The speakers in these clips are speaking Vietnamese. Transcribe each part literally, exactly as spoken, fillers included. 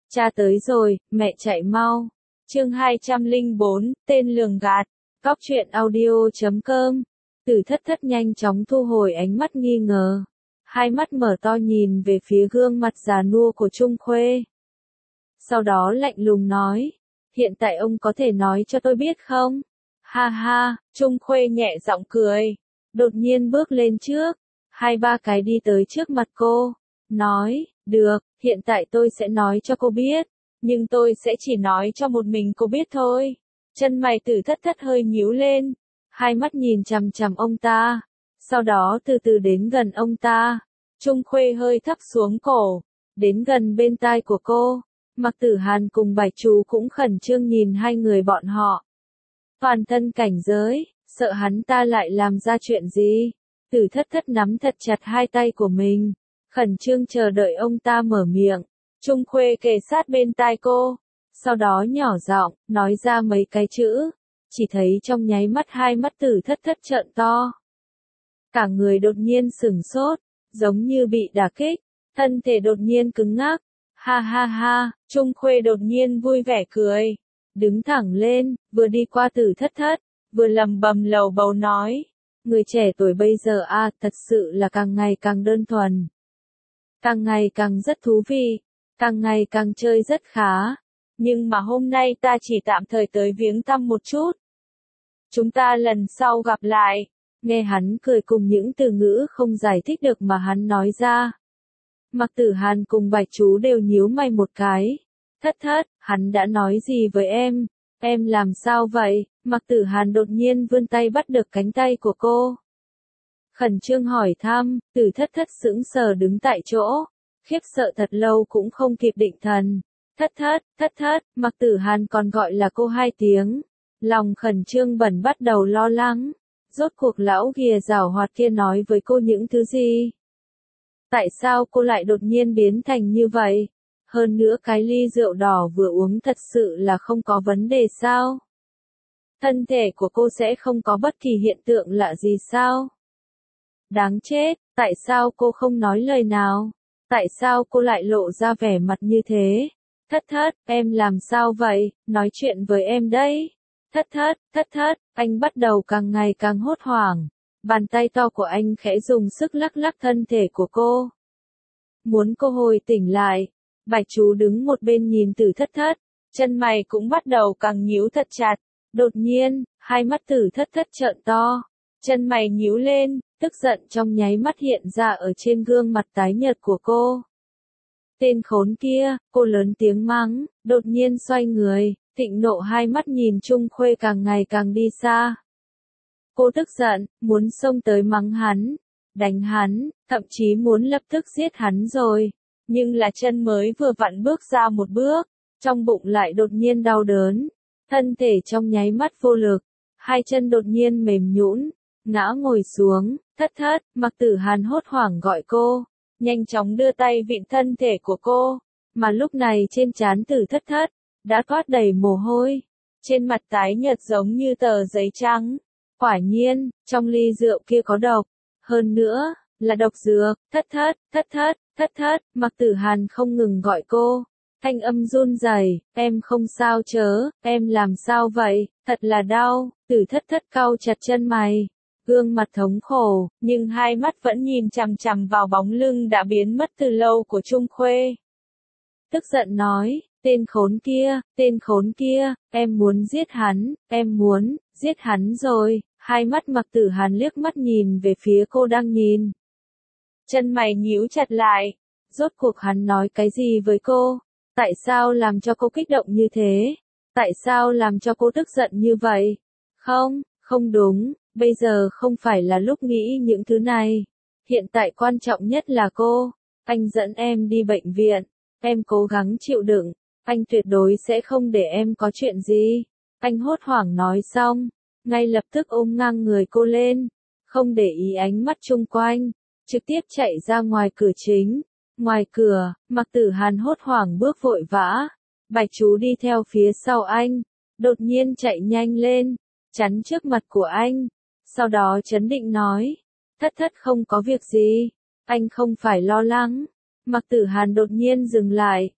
Cha tới rồi, mẹ chạy mau. Chương hai trăm lẻ bốn, tên lường gạt. Cóc truyện audio chấm com. Tử Thất Thất nhanh chóng thu hồi ánh mắt nghi ngờ. Hai mắt mở to nhìn về phía gương mặt già nua của Trung Khuê. Sau đó lạnh lùng nói, hiện tại ông có thể nói cho tôi biết không? Ha ha, Trung Khuê nhẹ giọng cười. Đột nhiên bước lên trước. Hai ba cái đi tới trước mặt cô. Nói, được, hiện tại tôi sẽ nói cho cô biết. Nhưng tôi sẽ chỉ nói cho một mình cô biết thôi. Chân mày Tử Thất Thất hơi nhíu lên. Hai mắt nhìn chằm chằm ông ta. Sau đó từ từ đến gần ông ta. Trung Khuê hơi thấp xuống cổ. Đến gần bên tai của cô. Mạc Tử Hàn cùng Bạch Chú cũng khẩn trương nhìn hai người bọn họ. Toàn thân cảnh giới, sợ hắn ta lại làm ra chuyện gì. Tử Thất Thất nắm thật chặt hai tay của mình. Khẩn trương chờ đợi ông ta mở miệng. Trung Khuê kề sát bên tai cô. Sau đó nhỏ giọng, nói ra mấy cái chữ. Chỉ thấy trong nháy mắt hai mắt Tử Thất Thất trợn to. Cả người đột nhiên sửng sốt, giống như bị đả kích. Thân thể đột nhiên cứng ngắc. Ha ha ha, Trung Khuê đột nhiên vui vẻ cười. Đứng thẳng lên, vừa đi qua Tử Thất Thất, vừa lầm bầm lầu bầu nói. Người trẻ tuổi bây giờ a à, thật sự là càng ngày càng đơn thuần. Càng ngày càng rất thú vị, càng ngày càng chơi rất khá. Nhưng mà hôm nay ta chỉ tạm thời tới viếng thăm một chút. Chúng ta lần sau gặp lại. Nghe hắn cười cùng những từ ngữ không giải thích được mà hắn nói ra. Mạc Tử Hàn cùng Bạch Chú đều nhíu mày một cái. Thất Thất, hắn đã nói gì với em? Em làm sao vậy? Mạc Tử Hàn đột nhiên vươn tay bắt được cánh tay của cô. Khẩn trương hỏi thăm, Tử Thất Thất sững sờ đứng tại chỗ. Khiếp sợ thật lâu cũng không kịp định thần. Thất Thất, Thất Thất, Mạc Tử Hàn còn gọi là cô hai tiếng. Lòng khẩn trương bẩn bắt đầu lo lắng. Rốt cuộc lão ghìa giảo hoạt kia nói với cô những thứ gì? Tại sao cô lại đột nhiên biến thành như vậy? Hơn nữa cái ly rượu đỏ vừa uống thật sự là không có vấn đề sao? Thân thể của cô sẽ không có bất kỳ hiện tượng lạ gì sao? Đáng chết, tại sao cô không nói lời nào? Tại sao cô lại lộ ra vẻ mặt như thế? Thất Thất, em làm sao vậy? Nói chuyện với em đây. Thất Thất, Thất Thất, anh bắt đầu càng ngày càng hốt hoảng. Bàn tay to của anh khẽ dùng sức lắc lắc thân thể của cô. Muốn cô hồi tỉnh lại. Bạch Chú đứng một bên nhìn Tử Thất Thất. Chân mày cũng bắt đầu càng nhíu thật chặt. Đột nhiên, hai mắt Tử Thất Thất trợn to. Chân mày nhíu lên, tức giận trong nháy mắt hiện ra ở trên gương mặt tái nhợt của cô. Tên khốn kia, cô lớn tiếng mắng, đột nhiên xoay người, thịnh nộ hai mắt nhìn Trung Khuê càng ngày càng đi xa. Cô tức giận, muốn xông tới mắng hắn, đánh hắn, thậm chí muốn lập tức giết hắn rồi. Nhưng là chân mới vừa vặn bước ra một bước, trong bụng lại đột nhiên đau đớn. Thân thể trong nháy mắt vô lực, hai chân đột nhiên mềm nhũn, ngã ngồi xuống. Thất Thất, Mạc Tử Hàn hốt hoảng gọi cô, nhanh chóng đưa tay vịn thân thể của cô. Mà lúc này trên trán Tử Thất Thất, đã toát đầy mồ hôi. Trên mặt tái nhợt giống như tờ giấy trắng. Quả nhiên, trong ly rượu kia có độc. Hơn nữa, là độc dược. Thất Thất, Thất Thất, Thất Thất, Mạc Tử Hàn không ngừng gọi cô. Thanh âm run rẩy, em không sao chớ, em làm sao vậy, thật là đau. Tử Thất Thất cau chặt chân mày. Gương mặt thống khổ, nhưng hai mắt vẫn nhìn chằm chằm vào bóng lưng đã biến mất từ lâu của Trung Khuê. Tức giận nói, tên khốn kia, tên khốn kia, em muốn giết hắn, em muốn, giết hắn rồi. Hai mắt Mạc Tử Hàn liếc mắt nhìn về phía cô đang nhìn. Chân mày nhíu chặt lại. Rốt cuộc hắn nói cái gì với cô? Tại sao làm cho cô kích động như thế? Tại sao làm cho cô tức giận như vậy? Không, không đúng, bây giờ không phải là lúc nghĩ những thứ này. Hiện tại quan trọng nhất là cô. Anh dẫn em đi bệnh viện. Em cố gắng chịu đựng. Anh tuyệt đối sẽ không để em có chuyện gì. Anh hốt hoảng nói xong. Ngay lập tức ôm ngang người cô lên. Không để ý ánh mắt chung quanh. Trực tiếp chạy ra ngoài cửa chính. Ngoài cửa, Mạc Tử Hàn hốt hoảng bước vội vã. Bạch Chú đi theo phía sau anh. Đột nhiên chạy nhanh lên. Chắn trước mặt của anh. Sau đó trấn định nói. Thất Thất không có việc gì. Anh không phải lo lắng. Mạc Tử Hàn đột nhiên dừng lại.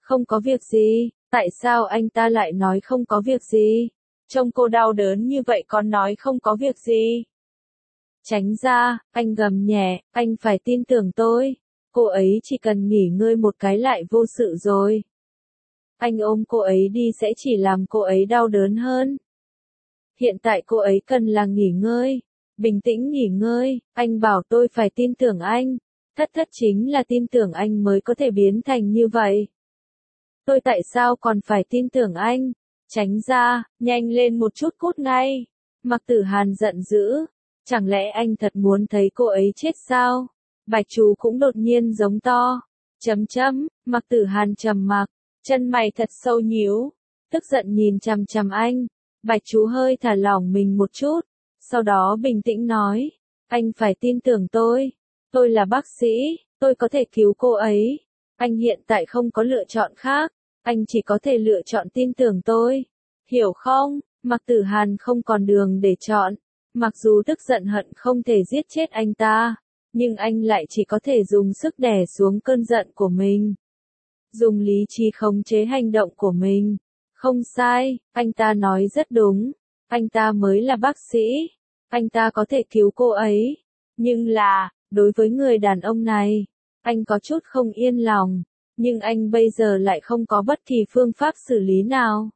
Không có việc gì, tại sao anh ta lại nói không có việc gì? Trông cô đau đớn như vậy còn nói không có việc gì. Tránh ra, anh gầm nhẹ, anh phải tin tưởng tôi. Cô ấy chỉ cần nghỉ ngơi một cái lại vô sự rồi. Anh ôm cô ấy đi sẽ chỉ làm cô ấy đau đớn hơn. Hiện tại cô ấy cần là nghỉ ngơi. Bình tĩnh nghỉ ngơi, anh bảo tôi phải tin tưởng anh. Thất thất chính là tin tưởng anh mới có thể biến thành như vậy. Tôi tại sao còn phải tin tưởng anh? Tránh ra, nhanh lên một chút cút ngay. Mạc Tử Hàn giận dữ. Chẳng lẽ anh thật muốn thấy cô ấy chết sao? Bạch Chú cũng đột nhiên giống to. Chấm chấm, Mạc Tử Hàn trầm mặc, chân mày thật sâu nhíu, tức giận nhìn chằm chằm anh. Bạch Chú hơi thả lỏng mình một chút, sau đó bình tĩnh nói, anh phải tin tưởng tôi. Tôi là bác sĩ, tôi có thể cứu cô ấy. Anh hiện tại không có lựa chọn khác, anh chỉ có thể lựa chọn tin tưởng tôi. Hiểu không? Mạc Tử Hàn không còn đường để chọn. Mặc dù tức giận hận không thể giết chết anh ta, nhưng anh lại chỉ có thể dùng sức đè xuống cơn giận của mình. Dùng lý trí khống chế hành động của mình. Không sai, anh ta nói rất đúng. Anh ta mới là bác sĩ. Anh ta có thể cứu cô ấy. Nhưng là, đối với người đàn ông này, anh có chút không yên lòng. Nhưng anh bây giờ lại không có bất kỳ phương pháp xử lý nào.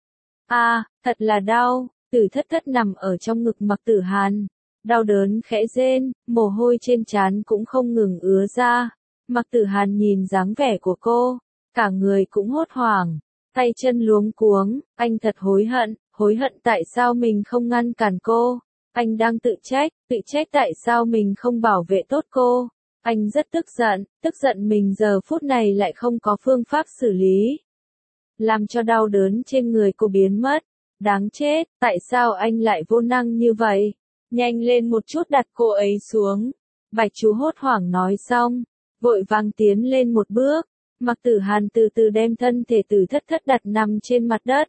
À, thật là đau. Tử thất thất nằm ở trong ngực Mạc Tử Hàn. Đau đớn khẽ rên, mồ hôi trên trán cũng không ngừng ứa ra. Mạc Tử Hàn nhìn dáng vẻ của cô, cả người cũng hốt hoảng, tay chân luống cuống, anh thật hối hận, hối hận tại sao mình không ngăn cản cô. Anh đang tự trách, tự trách tại sao mình không bảo vệ tốt cô. Anh rất tức giận, tức giận mình giờ phút này lại không có phương pháp xử lý. Làm cho đau đớn trên người cô biến mất. Đáng chết, tại sao anh lại vô năng như vậy? Nhanh lên một chút đặt cô ấy xuống. Bạch Chú hốt hoảng nói xong, vội vàng tiến lên một bước. Mạc Tử Hàn từ từ đem thân thể Tử thất thất đặt nằm trên mặt đất.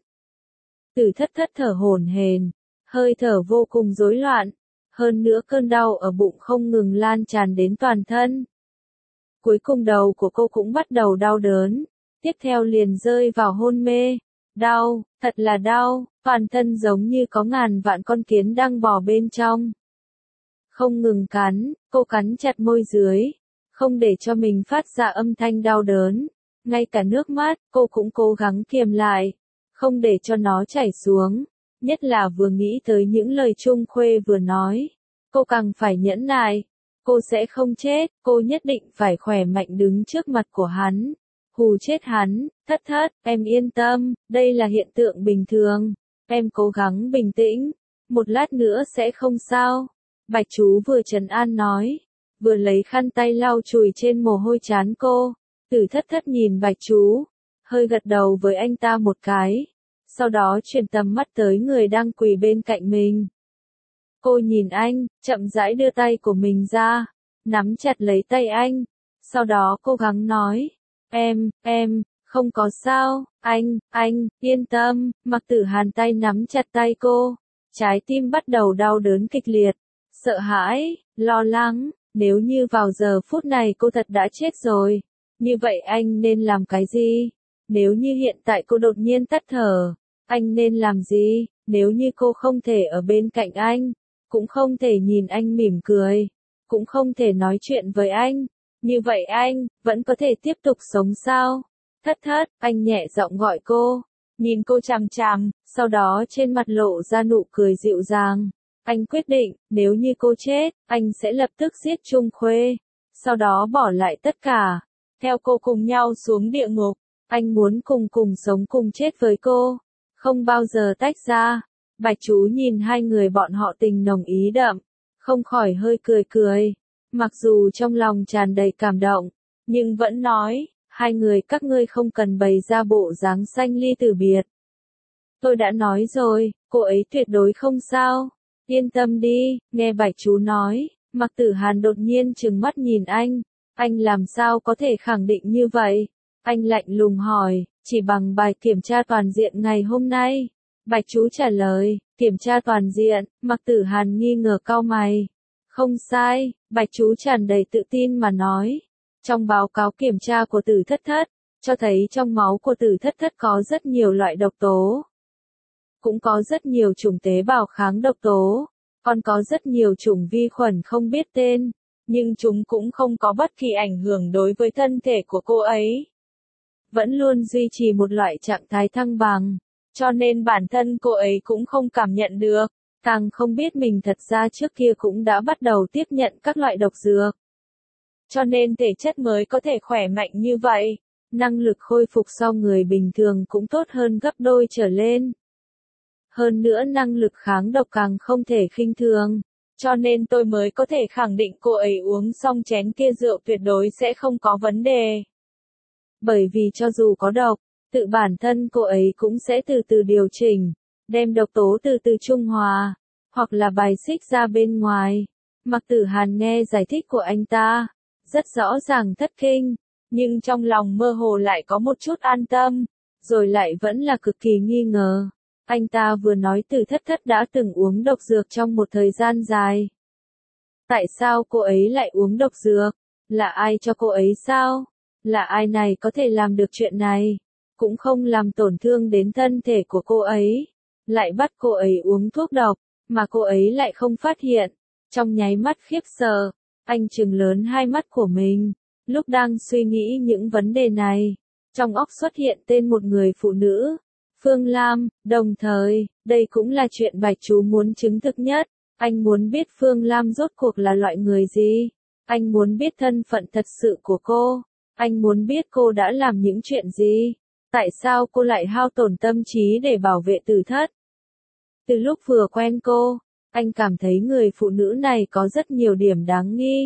Tử thất thất thở hổn hển, hơi thở vô cùng rối loạn. Hơn nữa cơn đau ở bụng không ngừng lan tràn đến toàn thân. Cuối cùng đầu của cô cũng bắt đầu đau đớn. Tiếp theo liền rơi vào hôn mê. Đau, thật là đau, toàn thân giống như có ngàn vạn con kiến đang bò bên trong. Không ngừng cắn, cô cắn chặt môi dưới, không để cho mình phát ra âm thanh đau đớn. Ngay cả nước mắt, cô cũng cố gắng kiềm lại, không để cho nó chảy xuống. Nhất là vừa nghĩ tới những lời Trung Khuê vừa nói, cô càng phải nhẫn nại. Cô sẽ không chết, cô nhất định phải khỏe mạnh đứng trước mặt của hắn. Hù chết hắn. Thất thất, em yên tâm, đây là hiện tượng bình thường. Em cố gắng bình tĩnh, một lát nữa sẽ không sao. Bạch Chú vừa trấn an nói, vừa lấy khăn tay lau chùi trên mồ hôi trán cô. Tử thất thất nhìn Bạch Chú, hơi gật đầu với anh ta một cái. Sau đó chuyển tầm mắt tới người đang quỳ bên cạnh mình. Cô nhìn anh, chậm rãi đưa tay của mình ra, nắm chặt lấy tay anh. Sau đó cố gắng nói, em, em, không có sao, anh, anh, yên tâm. Mạc Tử Hàn tay nắm chặt tay cô, trái tim bắt đầu đau đớn kịch liệt, sợ hãi, lo lắng, nếu như vào giờ phút này cô thật đã chết rồi, như vậy anh nên làm cái gì? Nếu như hiện tại cô đột nhiên tắt thở, anh nên làm gì? Nếu như cô không thể ở bên cạnh anh, cũng không thể nhìn anh mỉm cười, cũng không thể nói chuyện với anh, như vậy anh vẫn có thể tiếp tục sống sao? Thất thất, anh nhẹ giọng gọi cô, nhìn cô chằm chằm, sau đó trên mặt lộ ra nụ cười dịu dàng. Anh quyết định, nếu như cô chết, anh sẽ lập tức giết Trung Khuê, sau đó bỏ lại tất cả, theo cô cùng nhau xuống địa ngục. Anh muốn cùng cùng sống cùng chết với cô, không bao giờ tách ra. Bạch Chú nhìn hai người bọn họ tình nồng ý đậm, không khỏi hơi cười cười, mặc dù trong lòng tràn đầy cảm động, nhưng vẫn nói, hai người các ngươi không cần bày ra bộ dáng sanh ly tử biệt. Tôi đã nói rồi, cô ấy tuyệt đối không sao, yên tâm đi. Nghe Bạch Chú nói, Mạc Tử Hàn đột nhiên trừng mắt nhìn anh, anh làm sao có thể khẳng định như vậy? Anh lạnh lùng hỏi, chỉ bằng bài kiểm tra toàn diện ngày hôm nay. Bạch Chú trả lời, kiểm tra toàn diện. Mạc Tử Hàn nghi ngờ cau mày. Không sai, Bạch Chú tràn đầy tự tin mà nói. Trong báo cáo kiểm tra của Tử thất thất, cho thấy trong máu của Tử Thất Thất có rất nhiều loại độc tố. Cũng có rất nhiều chủng tế bào kháng độc tố, còn có rất nhiều chủng vi khuẩn không biết tên, nhưng chúng cũng không có bất kỳ ảnh hưởng đối với thân thể của cô ấy. Vẫn luôn duy trì một loại trạng thái thăng bằng, cho nên bản thân cô ấy cũng không cảm nhận được, càng không biết mình thật ra trước kia cũng đã bắt đầu tiếp nhận các loại độc dược. Cho nên thể chất mới có thể khỏe mạnh như vậy, năng lực khôi phục sau người bình thường cũng tốt hơn gấp đôi trở lên. Hơn nữa năng lực kháng độc càng không thể khinh thường, cho nên tôi mới có thể khẳng định cô ấy uống xong chén kia rượu tuyệt đối sẽ không có vấn đề. Bởi vì cho dù có độc, tự bản thân cô ấy cũng sẽ từ từ điều chỉnh, đem độc tố từ từ trung hòa, hoặc là bài xích ra bên ngoài. Mạc Tử Hàn nghe giải thích của anh ta, rất rõ ràng thất kinh, nhưng trong lòng mơ hồ lại có một chút an tâm, rồi lại vẫn là cực kỳ nghi ngờ. Anh ta vừa nói Tử Thất Thất đã từng uống độc dược trong một thời gian dài. Tại sao cô ấy lại uống độc dược? Là ai cho cô ấy sao? Là ai này có thể làm được chuyện này? Cũng không làm tổn thương đến thân thể của cô ấy. Lại bắt cô ấy uống thuốc độc, mà cô ấy lại không phát hiện. Trong nháy mắt khiếp sợ, anh trừng lớn hai mắt của mình. Lúc đang suy nghĩ những vấn đề này, trong óc xuất hiện tên một người phụ nữ, Phương Lam, đồng thời, đây cũng là chuyện Bạch Chú muốn chứng thực nhất. Anh muốn biết Phương Lam rốt cuộc là loại người gì. Anh muốn biết thân phận thật sự của cô. Anh muốn biết cô đã làm những chuyện gì. Tại sao cô lại hao tổn tâm trí để bảo vệ Tử Thất. Từ lúc vừa quen cô, anh cảm thấy người phụ nữ này có rất nhiều điểm đáng nghi.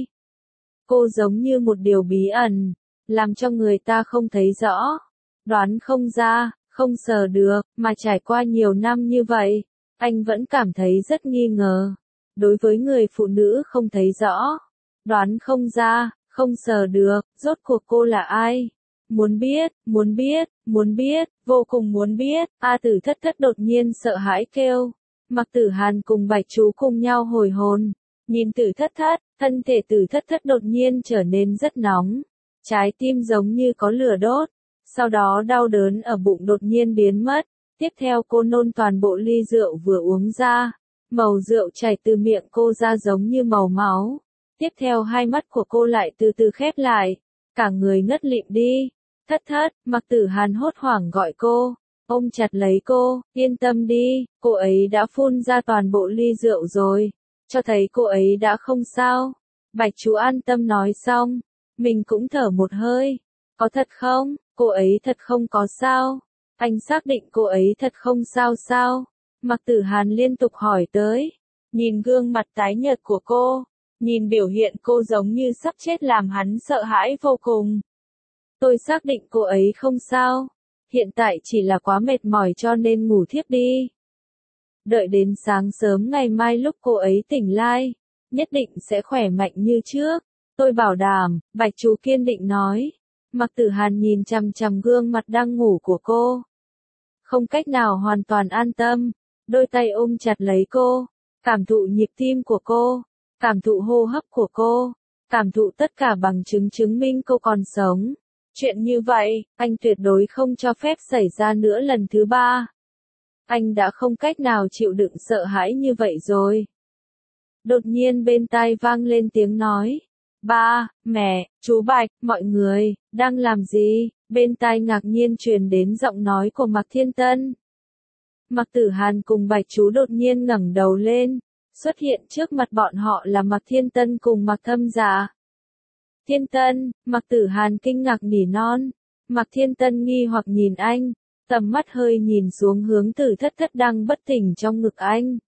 Cô giống như một điều bí ẩn, làm cho người ta không thấy rõ, đoán không ra, không sờ được, mà trải qua nhiều năm như vậy, anh vẫn cảm thấy rất nghi ngờ. Đối với người phụ nữ không thấy rõ, đoán không ra, không sờ được, rốt cuộc cô là ai? Muốn biết, muốn biết, muốn biết, vô cùng muốn biết. A Tử Thất Thất đột nhiên sợ hãi kêu. Mạc Tử Hàn cùng Bạch Chú cùng nhau hồi hồn. Nhìn Tử Thất Thất, thân thể Tử Thất Thất đột nhiên trở nên rất nóng. Trái tim giống như có lửa đốt. Sau đó đau đớn ở bụng đột nhiên biến mất. Tiếp theo cô nôn toàn bộ ly rượu vừa uống ra. Màu rượu chảy từ miệng cô ra giống như màu máu. Tiếp theo hai mắt của cô lại từ từ khép lại. Cả người ngất lịm đi. Thất Thất, Mạc Tử Hàn hốt hoảng gọi cô. Ôm chặt lấy cô, yên tâm đi, cô ấy đã phun ra toàn bộ ly rượu rồi. Cho thấy cô ấy đã không sao. Bạch Chú an tâm nói xong. Mình cũng thở một hơi. Có thật không? Cô ấy thật không có sao. Anh xác định cô ấy thật không sao sao? Mạc Tử Hàn liên tục hỏi tới. Nhìn gương mặt tái nhợt của cô. Nhìn biểu hiện cô giống như sắp chết làm hắn sợ hãi vô cùng. Tôi xác định cô ấy không sao. Hiện tại chỉ là quá mệt mỏi cho nên ngủ thiếp đi. Đợi đến sáng sớm ngày mai lúc cô ấy tỉnh lại, nhất định sẽ khỏe mạnh như trước. Tôi bảo đảm, Bạch Chú kiên định nói. Mạc Tử Hàn nhìn chằm chằm gương mặt đang ngủ của cô. Không cách nào hoàn toàn an tâm, đôi tay ôm chặt lấy cô, cảm thụ nhịp tim của cô, cảm thụ hô hấp của cô, cảm thụ tất cả bằng chứng chứng minh cô còn sống. Chuyện như vậy, anh tuyệt đối không cho phép xảy ra nữa lần thứ ba. Anh đã không cách nào chịu đựng sợ hãi như vậy rồi. Đột nhiên bên tai vang lên tiếng nói. Ba, mẹ, chú Bạch, mọi người, đang làm gì? Bên tai ngạc nhiên truyền đến giọng nói của Mạc Thiên Tân. Mạc Tử Hàn cùng Bạch Chú đột nhiên ngẩng đầu lên. Xuất hiện trước mặt bọn họ là Mạc Thiên Tân cùng Mạc Thâm Giả. Thiên Tân, Mạc Tử Hàn kinh ngạc nỉ non. Mạc Thiên Tân nghi hoặc nhìn anh, tầm mắt hơi nhìn xuống hướng Tử Thất Thất đang bất tỉnh trong ngực anh.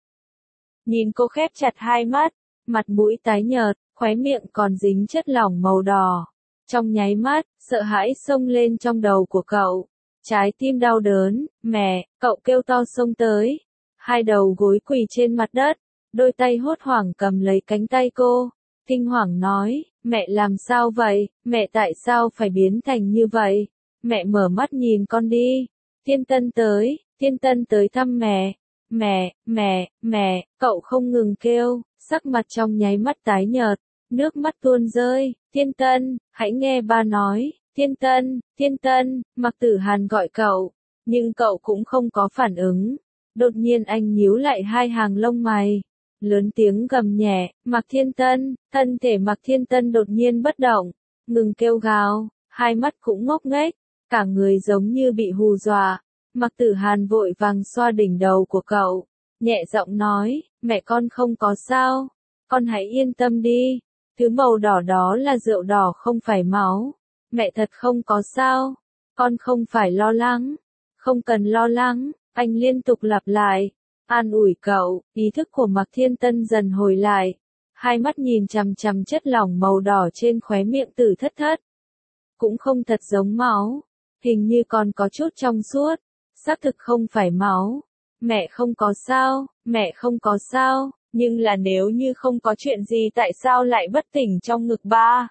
Nhìn cô khép chặt hai mắt, mặt mũi tái nhợt, khóe miệng còn dính chất lỏng màu đỏ. Trong nháy mắt, sợ hãi xông lên trong đầu của cậu. Trái tim đau đớn, mẹ, cậu kêu to xông tới. Hai đầu gối quỳ trên mặt đất, đôi tay hốt hoảng cầm lấy cánh tay cô. Kinh hoàng nói, mẹ làm sao vậy, mẹ tại sao phải biến thành như vậy, mẹ mở mắt nhìn con đi. Thiên Tân tới, Thiên Tân tới thăm mẹ, mẹ, mẹ, mẹ, cậu không ngừng kêu, sắc mặt trong nháy mắt tái nhợt, nước mắt tuôn rơi. Thiên Tân, hãy nghe ba nói. Thiên Tân, Thiên Tân, Mạc Tử Hàn gọi cậu, nhưng cậu cũng không có phản ứng. Đột nhiên anh nhíu lại hai hàng lông mày, lớn tiếng gầm nhẹ, Mạc Thiên Tân, thân thể Mạc Thiên Tân đột nhiên bất động, ngừng kêu gào, hai mắt cũng ngốc nghếch, cả người giống như bị hù dọa. Mạc Tử Hàn vội vàng xoa đỉnh đầu của cậu, nhẹ giọng nói, mẹ con không có sao, con hãy yên tâm đi, thứ màu đỏ đó là rượu đỏ không phải máu, mẹ thật không có sao, con không phải lo lắng, không cần lo lắng, anh liên tục lặp lại, an ủi cậu. Ý thức của Mạc Thiên Tân dần hồi lại, hai mắt nhìn chằm chằm chất lỏng màu đỏ trên khóe miệng Tử Thất Thất. Cũng không thật giống máu, hình như còn có chút trong suốt, xác thực không phải máu. Mẹ không có sao, mẹ không có sao, nhưng là nếu như không có chuyện gì tại sao lại bất tỉnh trong ngực ba?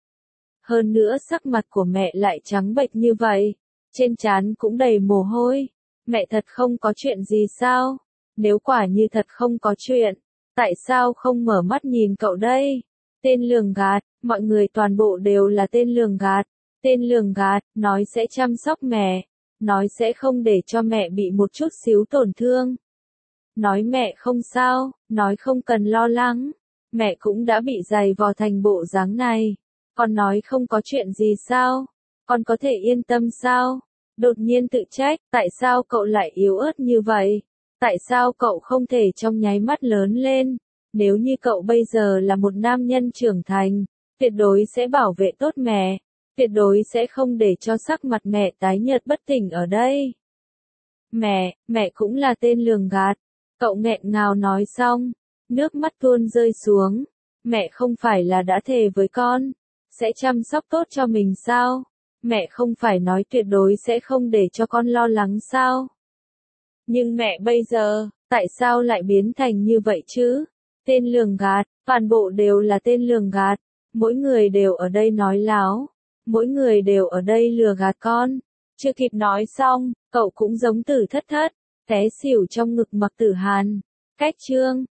Hơn nữa sắc mặt của mẹ lại trắng bệch như vậy, trên trán cũng đầy mồ hôi. Mẹ thật không có chuyện gì sao? Nếu quả như thật không có chuyện, tại sao không mở mắt nhìn cậu đây? Tên lường gạt, mọi người toàn bộ đều là tên lường gạt. Tên lường gạt, nói sẽ chăm sóc mẹ, nói sẽ không để cho mẹ bị một chút xíu tổn thương. Nói mẹ không sao, nói không cần lo lắng, mẹ cũng đã bị giày vò thành bộ dáng này. Con nói không có chuyện gì sao? Con có thể yên tâm sao? Đột nhiên tự trách, tại sao cậu lại yếu ớt như vậy? Tại sao cậu không thể trong nháy mắt lớn lên? Nếu như cậu bây giờ là một nam nhân trưởng thành, tuyệt đối sẽ bảo vệ tốt mẹ, tuyệt đối sẽ không để cho sắc mặt mẹ tái nhợt bất tỉnh ở đây. Mẹ, mẹ cũng là tên lường gạt. Cậu nghẹn ngào nói xong, nước mắt tuôn rơi xuống. Mẹ không phải là đã thề với con, sẽ chăm sóc tốt cho mình sao? Mẹ không phải nói tuyệt đối sẽ không để cho con lo lắng sao? Nhưng mẹ bây giờ, tại sao lại biến thành như vậy chứ? Tên lường gạt, toàn bộ đều là tên lường gạt, mỗi người đều ở đây nói láo, mỗi người đều ở đây lừa gạt con. Chưa kịp nói xong, cậu cũng giống Tử Thất Thất, té xỉu trong ngực Mạc Tử Hàn. Cách chương